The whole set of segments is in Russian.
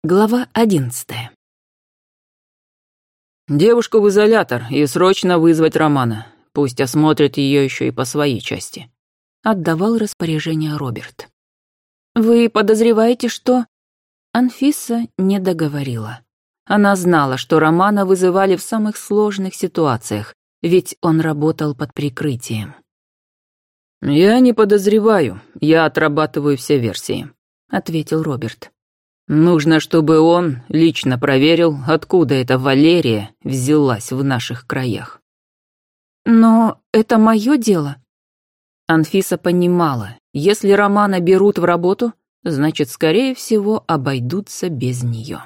Глава 11. «Девушку в изолятор и срочно вызвать Романа. Пусть осмотрит ее еще и по своей части», — отдавал распоряжение Роберт. «Вы подозреваете, что...» Анфиса не договорила. Она знала, что Романа вызывали в самых сложных ситуациях, ведь он работал под прикрытием. «Я не подозреваю, я отрабатываю все версии», — ответил Роберт. «Нужно, чтобы он лично проверил, откуда эта Валерия взялась в наших краях». «Но это мое дело». Анфиса понимала, если Романа берут в работу, значит, скорее всего, обойдутся без нее.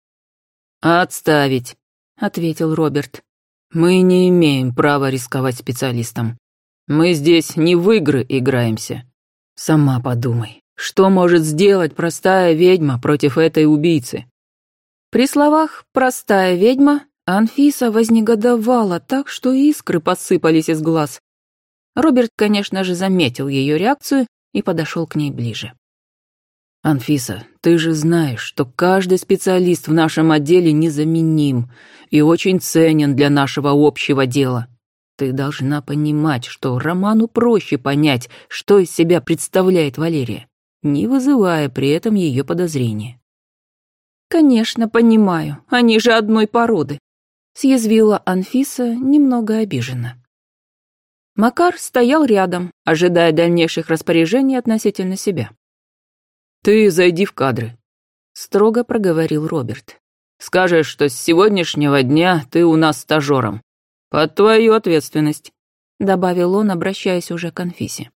«Отставить», — ответил Роберт. «Мы не имеем права рисковать специалистом. Мы здесь не в игры играемся. Сама подумай, что может сделать простая ведьма против этой убийцы?» При словах «простая ведьма» Анфиса вознегодовала так, что искры посыпались из глаз. Роберт, конечно же, заметил ее реакцию и подошел к ней ближе. «Анфиса, ты же знаешь, что каждый специалист в нашем отделе незаменим и очень ценен для нашего общего дела. Ты должна понимать, что Роману проще понять, что из себя представляет Валерия, не вызывая при этом ее подозрения». «Конечно, понимаю, они же одной породы», — съязвила Анфиса, немного обиженно. Макар стоял рядом, ожидая дальнейших распоряжений относительно себя. «Ты зайди в кадры», — строго проговорил Роберт. «Скажешь, что с сегодняшнего дня ты у нас стажером. Под твою ответственность», — добавил он, обращаясь уже к Анфисе.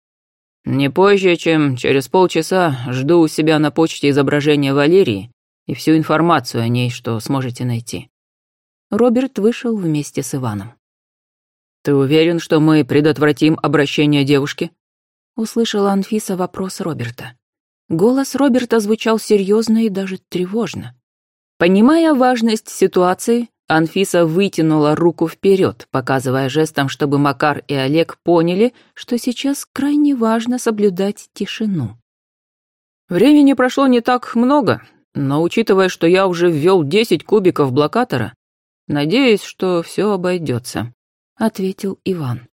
«Не позже, чем через полчаса жду у себя на почте изображение Валерии и всю информацию о ней, что сможете найти». Роберт вышел вместе с Иваном. «Ты уверен, что мы предотвратим обращение девушки?» Услышала Анфиса вопрос Роберта. Голос Роберта звучал серьезно и даже тревожно. Понимая важность ситуации, Анфиса вытянула руку вперед, показывая жестом, чтобы Макар и Олег поняли, что сейчас крайне важно соблюдать тишину. «Времени прошло не так много, но учитывая, что я уже ввел 10 кубиков блокатора, надеюсь, что все обойдется», — ответил Иван.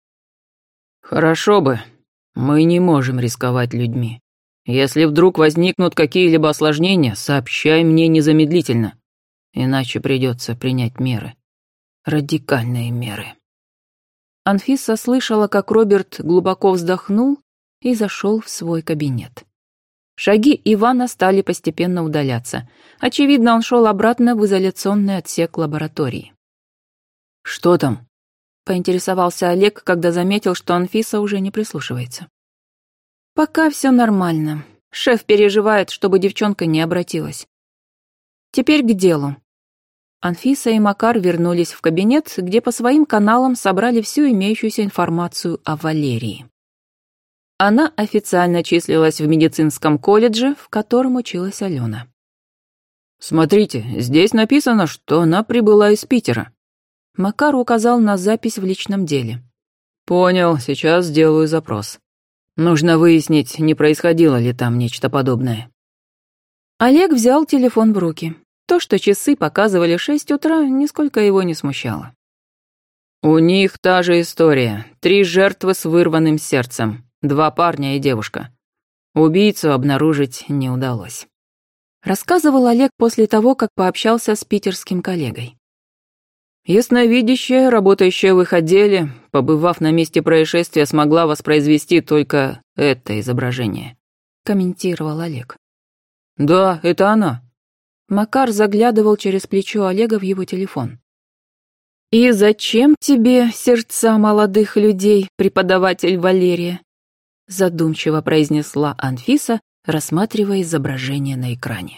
«Хорошо бы. Мы не можем рисковать людьми. Если вдруг возникнут какие-либо осложнения, сообщай мне незамедлительно, иначе придется принять меры. Радикальные меры». Анфиса слышала, как Роберт глубоко вздохнул и зашел в свой кабинет. Шаги Ивана стали постепенно удаляться. Очевидно, он шел обратно в изоляционный отсек лаборатории. «Что там?» — поинтересовался Олег, когда заметил, что Анфиса уже не прислушивается. «Пока все нормально. Шеф переживает, чтобы девчонка не обратилась. Теперь к делу». Анфиса и Макар вернулись в кабинет, где по своим каналам собрали всю имеющуюся информацию о Валерии. Она официально числилась в медицинском колледже, в котором училась Алена. «Смотрите, здесь написано, что она прибыла из Питера». Макар указал на запись в личном деле. «Понял, сейчас сделаю запрос. Нужно выяснить, не происходило ли там нечто подобное». Олег взял телефон в руки. То, что часы показывали 6 утра, нисколько его не смущало. «У них та же история. 3 жертвы с вырванным сердцем. 2 парня и девушка. Убийцу обнаружить не удалось», — рассказывал Олег после того, как пообщался с питерским коллегой. «Ясновидящая, работающая в их отделе, побывав на месте происшествия, смогла воспроизвести только это изображение», — комментировал Олег. «Да, это она». Макар заглядывал через плечо Олега в его телефон. «И зачем тебе сердца молодых людей, преподаватель Валерия?» Задумчиво произнесла Анфиса, рассматривая изображение на экране.